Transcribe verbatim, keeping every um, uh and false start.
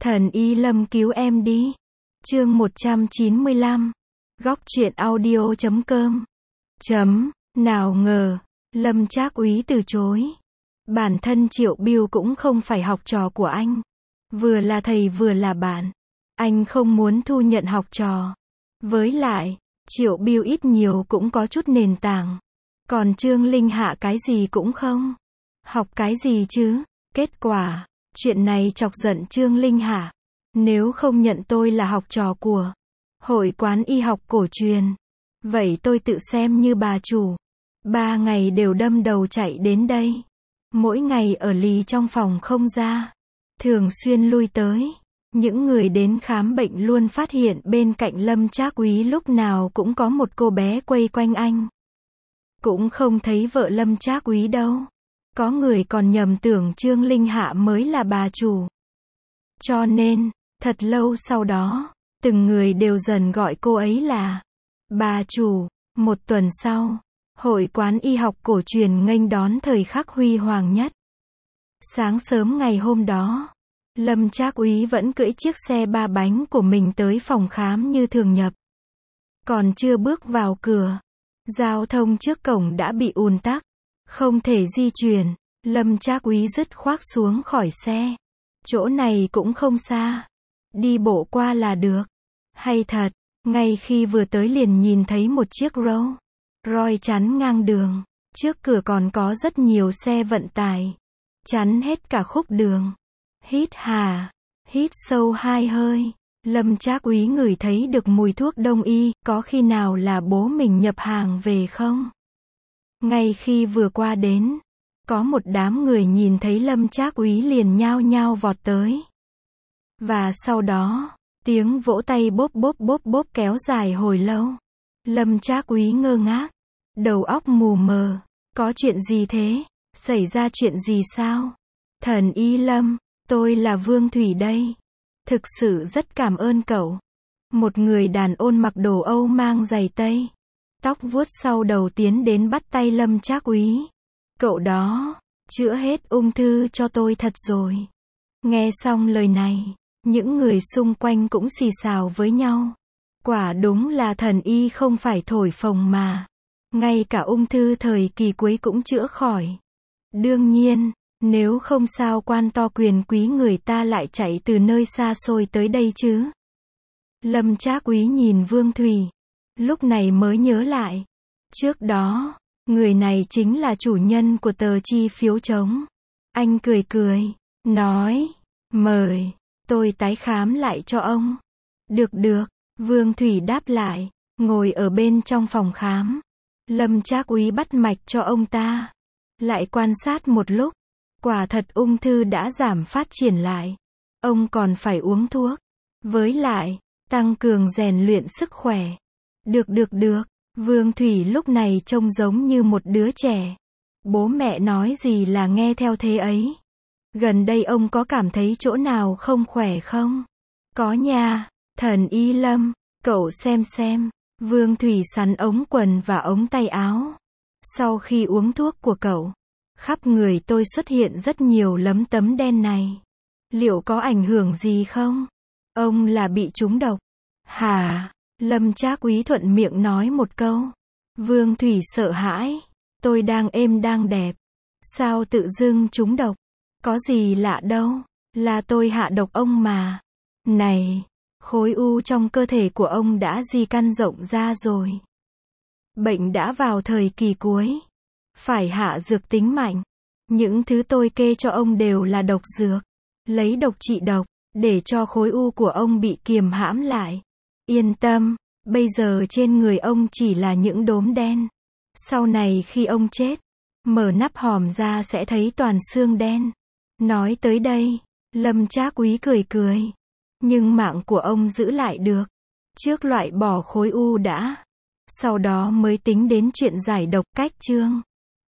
Thần Y Lâm cứu em đi. Chương một trăm chín mươi lăm. Góc truyện audio chấm com. Chấm, nào ngờ, Lâm Trác Úy từ chối. Bản thân Triệu Bưu cũng không phải học trò của anh. Vừa là thầy vừa là bạn. Anh không muốn thu nhận học trò. Với lại, Triệu Bưu ít nhiều cũng có chút nền tảng. Còn Trương Linh Hạ cái gì cũng không. Học cái gì chứ? Kết quả, chuyện này chọc giận Trương Linh Hạ. Nếu không nhận tôi là học trò của Hội quán y học cổ truyền, vậy tôi tự xem như bà chủ. Ba ngày đều đâm đầu chạy đến đây. Mỗi ngày ở lì trong phòng không ra. Thường xuyên lui tới. Những người đến khám bệnh luôn phát hiện bên cạnh Lâm Trác Úy lúc nào cũng có một cô bé quây quanh anh. Cũng không thấy vợ Lâm Trác Úy đâu. Có người còn nhầm tưởng Trương Linh Hạ mới là bà chủ. Cho nên, thật lâu sau đó, từng người đều dần gọi cô ấy là bà chủ. Một tuần sau, Hội quán y học cổ truyền nghênh đón thời khắc huy hoàng nhất. Sáng sớm ngày hôm đó, Lâm Trác Úy vẫn cưỡi chiếc xe ba bánh của mình tới phòng khám như thường nhập. Còn chưa bước vào cửa, giao thông trước cổng đã bị ùn tắc, không thể di chuyển. Lâm Trác Úy dứt khoát xuống khỏi xe. Chỗ này cũng không xa, đi bộ qua là được. Hay thật, ngay khi vừa tới liền nhìn thấy một chiếc Rolls Royce chắn ngang đường. Trước cửa còn có rất nhiều xe vận tải, chắn hết cả khúc đường. Hít hà, hít sâu hai hơi, Lâm Trác Úy ngửi thấy được mùi thuốc đông y, có khi nào là bố mình nhập hàng về không? Ngay khi vừa qua đến, có một đám người nhìn thấy Lâm Trác Úy liền nhao nhao vọt tới. Và sau đó, tiếng vỗ tay bốp bốp bốp bốp kéo dài hồi lâu. Lâm Trác Úy ngơ ngác, đầu óc mù mờ. Có chuyện gì thế? Xảy ra chuyện gì sao? Thần Y Lâm, tôi là Vương Thủy đây. Thực sự rất cảm ơn cậu. Một người đàn ông mặc đồ Âu mang giày Tây, tóc vuốt sau đầu tiến đến bắt tay Lâm Trác Úy. Cậu đó, chữa hết ung thư cho tôi thật rồi. Nghe xong lời này, những người xung quanh cũng xì xào với nhau. Quả đúng là thần y không phải thổi phồng mà. Ngay cả ung thư thời kỳ cuối cũng chữa khỏi. Đương nhiên, nếu không sao quan to quyền quý người ta lại chạy từ nơi xa xôi tới đây chứ. Lâm Trác Úy nhìn Vương Thủy, lúc này mới nhớ lại. Trước đó, người này chính là chủ nhân của tờ chi phiếu trống. Anh cười cười, nói, mời, tôi tái khám lại cho ông. Được được, Vương Thủy đáp lại, ngồi ở bên trong phòng khám. Lâm Trác Úy bắt mạch cho ông ta. Lại quan sát một lúc, quả thật ung thư đã giảm phát triển lại. Ông còn phải uống thuốc. Với lại, tăng cường rèn luyện sức khỏe. Được được được. Vương Thủy lúc này trông giống như một đứa trẻ. Bố mẹ nói gì là nghe theo thế ấy. Gần đây ông có cảm thấy chỗ nào không khỏe không? Có nha, thần Y Lâm, cậu xem xem. Vương Thủy sắn ống quần và ống tay áo. Sau khi uống thuốc của cậu, khắp người tôi xuất hiện rất nhiều lấm tấm đen này. Liệu có ảnh hưởng gì không? Ông là bị trúng độc. Hả? Lâm Trác Úy thuận miệng nói một câu. Vương Thủy sợ hãi. Tôi đang êm đang đẹp. Sao tự dưng trúng độc? Có gì lạ đâu. Là tôi hạ độc ông mà. Này, khối u trong cơ thể của ông đã di căn rộng ra rồi. Bệnh đã vào thời kỳ cuối. Phải hạ dược tính mạnh. Những thứ tôi kê cho ông đều là độc dược. Lấy độc trị độc, để cho khối u của ông bị kiềm hãm lại. Yên tâm, bây giờ trên người ông chỉ là những đốm đen. Sau này khi ông chết, mở nắp hòm ra sẽ thấy toàn xương đen. Nói tới đây, Lâm Trác Úy cười cười. Nhưng mạng của ông giữ lại được. Trước loại bỏ khối u đã. Sau đó mới tính đến chuyện giải độc cách chương.